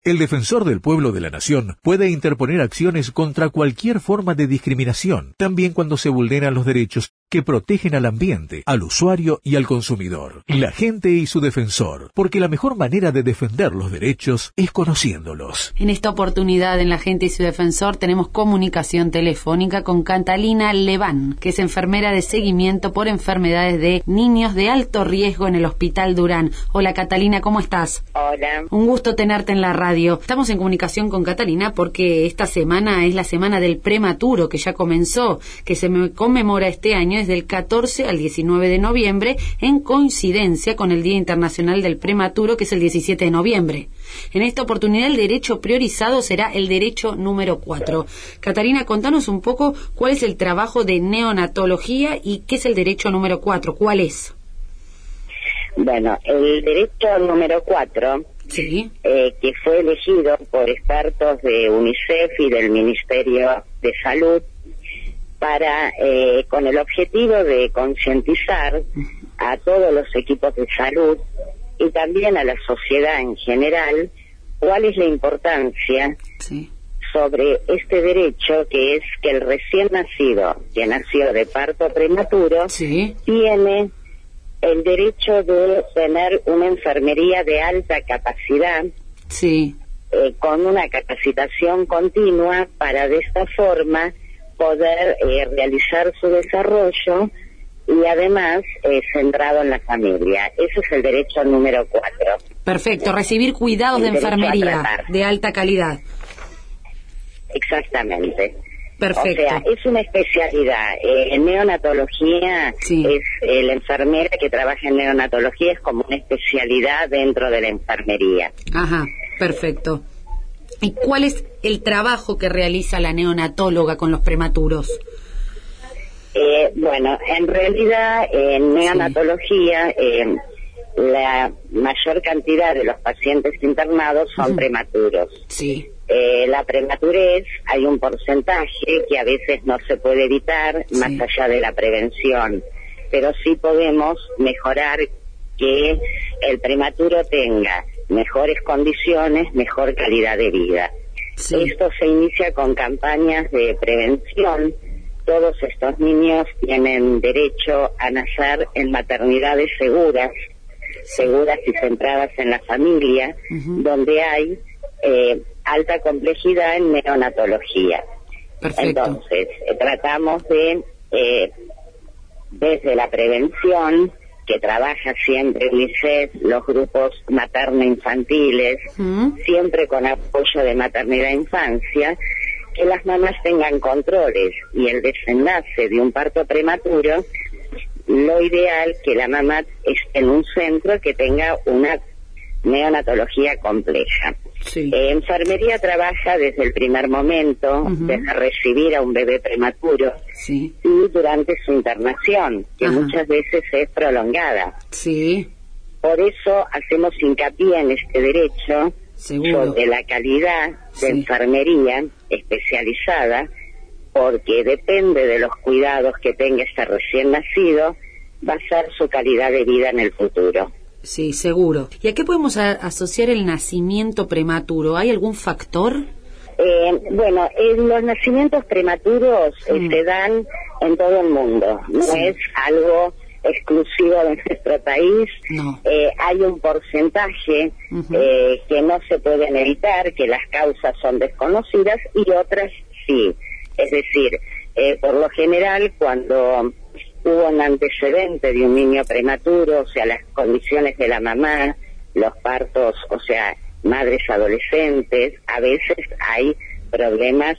El defensor del pueblo de la nación puede interponer acciones contra cualquier forma de discriminación, también cuando se vulneran los derechos que protegen al ambiente, al usuario y al consumidor. La gente y su defensor, porque la mejor manera de defender los derechos es conociéndolos. En esta oportunidad, en La Gente y su defensor, tenemos comunicación telefónica con Catalina Leván, que es enfermera de seguimiento por enfermedades de niños de alto riesgo en el Hospital Durán. Hola Catalina, ¿cómo estás? Hola. Un gusto tenerte en la radio. Estamos en comunicación con Catalina porque esta semana es la semana del prematuro, que ya comenzó, que se conmemora este año desde el 14 al 19 de noviembre, en coincidencia con el Día Internacional del Prematuro, que es el 17 de noviembre. En esta oportunidad el derecho priorizado será el derecho número 4. Catalina, contanos un poco cuál es el trabajo de neonatología y qué es el derecho número 4. ¿Cuál es? Bueno, el derecho número 4, sí, que fue elegido por expertos de UNICEF y del Ministerio de Salud para con el objetivo de concientizar a todos los equipos de salud y también a la sociedad en general cuál es la importancia sobre este derecho, que es que el recién nacido, que nació de parto prematuro, tiene el derecho de tener una enfermería de alta capacidad, con una capacitación continua para de esta forma poder realizar su desarrollo y además centrado en la familia. Ese es el derecho número 4. Perfecto, recibir cuidados de enfermería de alta calidad. Exactamente. Perfecto. O sea, es una especialidad. En neonatología, es la enfermera que trabaja en neonatología es como una especialidad dentro de la enfermería. Ajá, perfecto. ¿Y cuál es el trabajo que realiza la neonatóloga con los prematuros? Bueno, en realidad en neonatología la mayor cantidad de los pacientes internados son prematuros. La prematurez, hay un porcentaje que a veces no se puede evitar más allá de la prevención, pero sí podemos mejorar que el prematuro tenga mejores condiciones, mejor calidad de vida. Esto se inicia con campañas de prevención. Todos estos niños tienen derecho a nacer en maternidades seguras y centradas en la familia, donde hay alta complejidad en neonatología. Entonces, tratamos de, desde la prevención, que trabaja siempre UNICEF, los grupos materno-infantiles, siempre con apoyo de maternidad e infancia, que las mamás tengan controles y el desenlace de un parto prematuro, lo ideal que la mamá esté en un centro que tenga una neonatología compleja. Enfermería trabaja desde el primer momento, desde recibir a un bebé prematuro y durante su internación, que muchas veces es prolongada. Por eso hacemos hincapié en este derecho sobre la calidad de enfermería especializada, porque depende de los cuidados que tenga este recién nacido, va a ser su calidad de vida en el futuro. Sí, seguro. ¿Y a qué podemos asociar el nacimiento prematuro? ¿Hay algún factor? Bueno, los nacimientos prematuros se dan en todo el mundo. No es algo exclusivo de nuestro país. Hay un porcentaje que no se pueden evitar, que las causas son desconocidas, y otras sí. Es decir, por lo general, cuando hubo un antecedente de un niño prematuro, o sea, las condiciones de la mamá, los partos, o sea, madres adolescentes, a veces hay problemas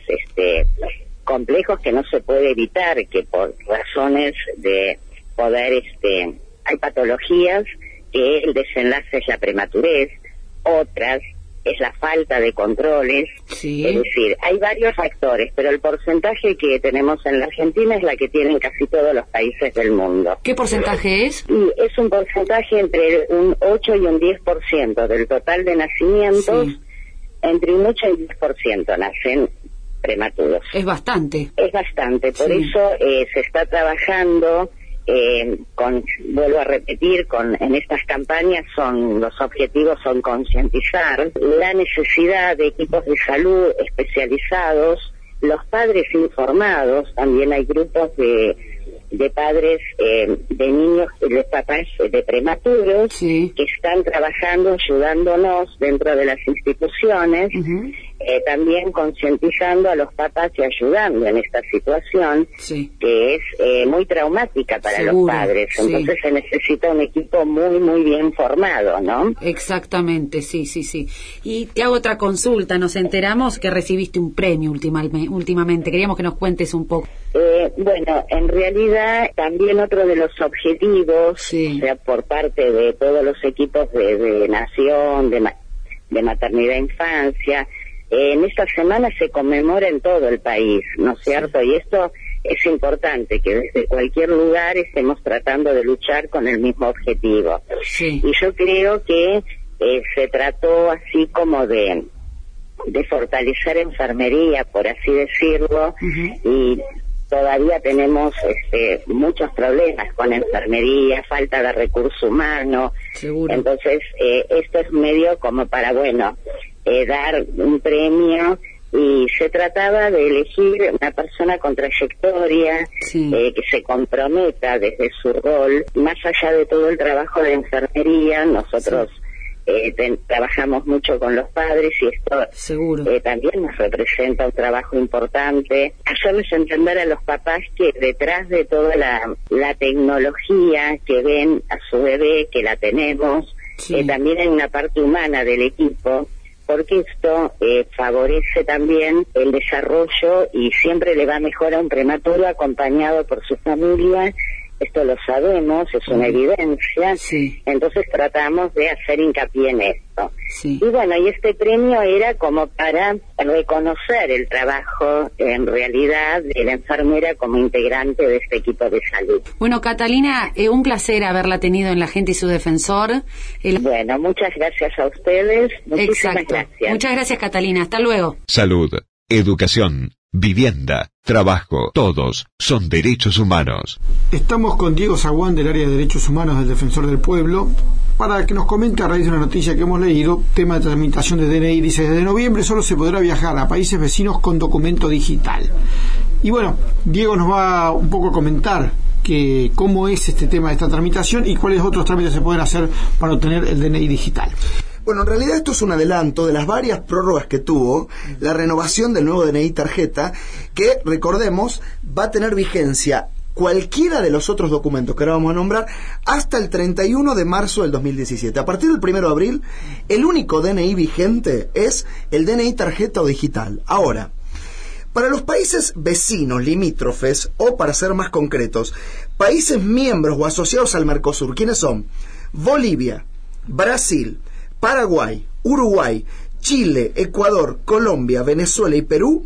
complejos que no se puede evitar, que por razones de poder, hay patologías que el desenlace es la prematurez, otras es la falta de controles, es decir, hay varios factores, pero el porcentaje que tenemos en la Argentina es la que tienen casi todos los países del mundo. ¿Qué porcentaje es? Y es un porcentaje entre un 8 y un 10% del total de nacimientos, entre un 8 y un 10% nacen prematuros. Es bastante. Es bastante, por eso se está trabajando vuelvo a repetir, en estas campañas los objetivos son concientizar la necesidad de equipos de salud especializados, los padres informados. También hay grupos de padres de niños, de papás de prematuros, sí, que están trabajando, ayudándonos dentro de las instituciones, también concientizando a los papás y ayudando en esta situación, sí, que es muy traumática para Seguro, los padres. Entonces sí, se necesita un equipo muy, muy bien formado, ¿no? Exactamente, sí. Y te hago otra consulta. Nos enteramos que recibiste un premio últimamente. Queríamos que nos cuentes un poco. Bueno, en realidad también otro de los objetivos, sí, o sea, por parte de todos los equipos de Nación, de Maternidad e Infancia, en esta semana se conmemora en todo el país, ¿no es cierto? Y esto es importante, que desde cualquier lugar estemos tratando de luchar con el mismo objetivo. Sí. Y yo creo que se trató así como de fortalecer enfermería, por así decirlo, y todavía tenemos muchos problemas con enfermería, falta de recurso humano. Seguro. Entonces, esto es medio como para, dar un premio, y se trataba de elegir una persona con trayectoria, sí, que se comprometa desde su rol, más allá de todo el trabajo de enfermería. Nosotros trabajamos mucho con los padres, y esto Seguro. También nos representa un trabajo importante. Hacerles entender a los papás que detrás de toda la tecnología que ven a su bebé, que la tenemos, sí, también hay una parte humana del equipo, porque esto favorece también el desarrollo y siempre le va mejor a un prematuro acompañado por su familia. Esto lo sabemos, es una evidencia, sí, entonces tratamos de hacer hincapié en esto. Sí. Y este premio era como para reconocer el trabajo en realidad de la enfermera como integrante de este equipo de salud. Bueno, Catalina, un placer haberla tenido en La Gente y su Defensor. Bueno, muchas gracias a ustedes. Muchísimas gracias. Muchas gracias, Catalina. Hasta luego. Salud, educación, vivienda, trabajo, todos son derechos humanos. Estamos con Diego Zaguán del área de Derechos Humanos del Defensor del Pueblo para que nos comente a raíz de una noticia que hemos leído, tema de tramitación de DNI. Dice, desde noviembre solo se podrá viajar a países vecinos con documento digital. Y Diego nos va un poco a comentar cómo es este tema de esta tramitación y cuáles otros trámites se pueden hacer para obtener el DNI digital. Bueno, en realidad esto es un adelanto de las varias prórrogas que tuvo la renovación del nuevo DNI tarjeta, que, recordemos, va a tener vigencia cualquiera de los otros documentos que ahora vamos a nombrar hasta el 31 de marzo del 2017. A partir del 1 de abril, el único DNI vigente es el DNI tarjeta o digital. Ahora, para los países vecinos, limítrofes, o para ser más concretos, países miembros o asociados al Mercosur, ¿quiénes son? Bolivia, Brasil, Paraguay, Uruguay, Chile, Ecuador, Colombia, Venezuela y Perú.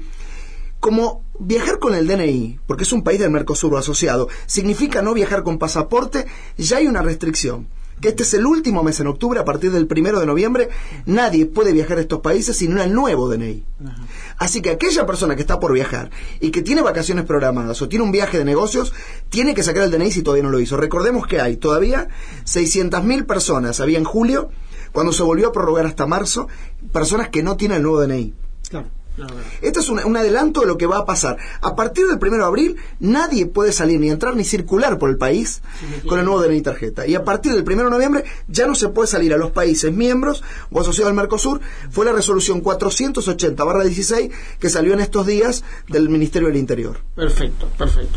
Como viajar con el DNI, porque es un país del Mercosur asociado, significa no viajar con pasaporte, ya hay una restricción, que este es el último mes en octubre. A partir del 1 de noviembre nadie puede viajar a estos países sin el nuevo DNI. Así que aquella persona que está por viajar y que tiene vacaciones programadas o tiene un viaje de negocios, tiene que sacar el DNI si todavía no lo hizo. Recordemos que hay todavía 600.000 personas, había en julio, cuando se volvió a prorrogar hasta marzo, personas que no tienen el nuevo DNI. Claro. Esto es un adelanto de lo que va a pasar. A partir del 1 de abril nadie puede salir, ni entrar, ni circular por el país con el nuevo DNI tarjeta. Y a partir del 1 de noviembre ya no se puede salir a los países miembros o asociados al Mercosur. Fue la resolución 480/16 que salió en estos días del Ministerio del Interior. Perfecto.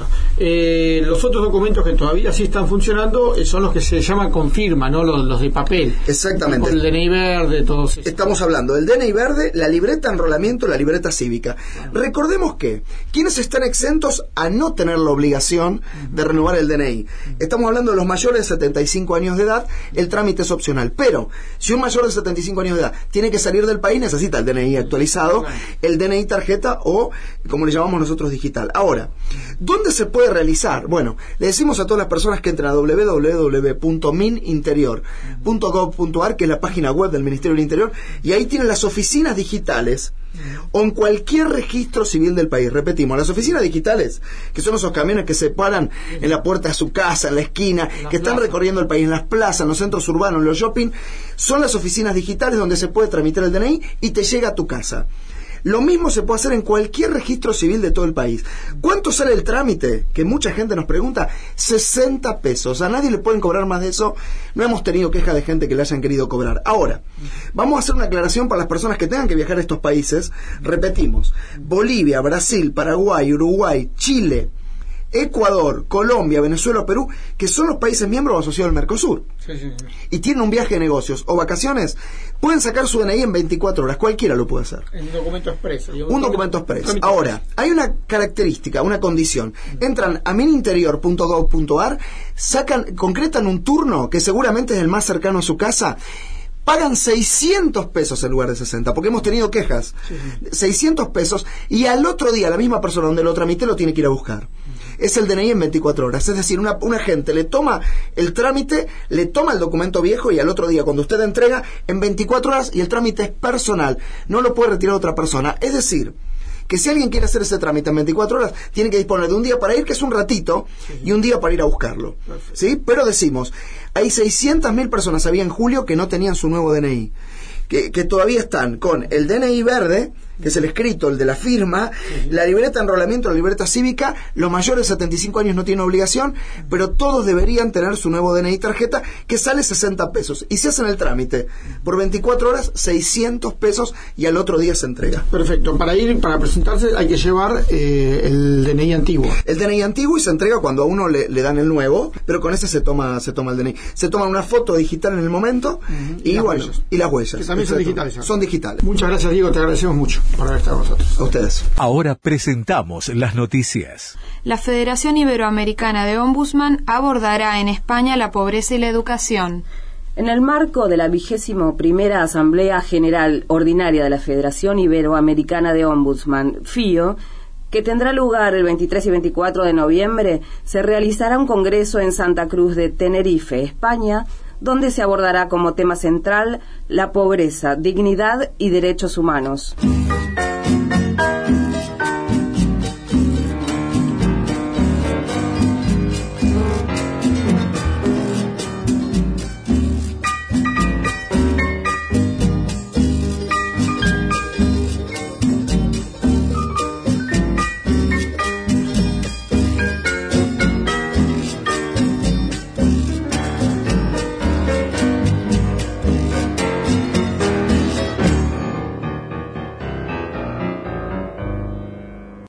Los otros documentos que todavía sí están funcionando son los que se llaman confirma, ¿no? Los de papel. Exactamente. El DNI verde, todos esos. Estamos hablando del DNI verde, la libreta de enrolamiento, la libreta cívica. Recordemos que quienes están exentos a no tener la obligación de renovar el DNI. Estamos hablando de los mayores de 75 años de edad, el trámite es opcional. Pero si un mayor de 75 años de edad tiene que salir del país, necesita el DNI actualizado, el DNI tarjeta o, como le llamamos nosotros, digital. Ahora, ¿dónde se puede realizar? Bueno, le decimos a todas las personas que entren a www.mininterior.gov.ar, que es la página web del Ministerio del Interior, y ahí tienen las oficinas digitales o en cualquier registro civil del país. Repetimos, las oficinas digitales, que son esos camiones que se paran en la puerta de su casa, en la esquina, que están recorriendo el país, en las plazas, en los centros urbanos, en los shopping, son las oficinas digitales donde se puede tramitar el DNI y te llega a tu casa. Lo mismo se puede hacer en cualquier registro civil de todo el país. ¿Cuánto sale el trámite? Que mucha gente nos pregunta. 60 pesos. A nadie le pueden cobrar más de eso. No hemos tenido queja de gente que le hayan querido cobrar. Ahora, vamos a hacer una aclaración para las personas que tengan que viajar a estos países. Repetimos. Bolivia, Brasil, Paraguay, Uruguay, Chile, Ecuador, Colombia, Venezuela, Perú, que son los países miembros asociados al Mercosur, y tienen un viaje de negocios o vacaciones, pueden sacar su DNI en 24 horas, cualquiera lo puede hacer. Un documento expreso. Un documento expreso. Ahora, hay una característica, una condición. Entran a mininterior.gov.ar, concretan un turno que seguramente es el más cercano a su casa, pagan 600 pesos en lugar de 60, porque hemos tenido quejas. 600 pesos, y al otro día la misma persona donde lo tramité lo tiene que ir a buscar. Es el DNI en 24 horas. Es decir, una gente le toma el trámite, le toma el documento viejo, y al otro día, cuando usted entrega, en 24 horas, y el trámite es personal. No lo puede retirar otra persona. Es decir, que si alguien quiere hacer ese trámite en 24 horas, tiene que disponer de un día para ir, que es un ratito, y un día para ir a buscarlo. ¿Sí? Pero decimos, hay 600.000 personas, había en julio, que no tenían su nuevo DNI. Que todavía están con el DNI verde, que es el escrito, el de la firma, la libreta de enrolamiento, la libreta cívica. Los mayores de 75 años no tienen obligación, pero todos deberían tener su nuevo DNI tarjeta, que sale 60 pesos. Y si hacen el trámite por 24 horas, 600 pesos, y al otro día se entrega. Perfecto. Para presentarse hay que llevar el DNI antiguo. El DNI antiguo, y se entrega cuando a uno le dan el nuevo, pero con ese se toma el DNI. Se toma una foto digital en el momento, y las huellas. Que también son digitales. Son digitales. Muchas gracias, Diego, te agradecemos mucho por haber estado con nosotros. A ustedes. Ahora presentamos las noticias. La Federación Iberoamericana de Ombudsman abordará en España la pobreza y la educación. En el marco de la 21ª Asamblea General Ordinaria de la Federación Iberoamericana de Ombudsman, FIO, que tendrá lugar el 23 y 24 de noviembre, se realizará un congreso en Santa Cruz de Tenerife, España, donde se abordará como tema central la pobreza, dignidad y derechos humanos.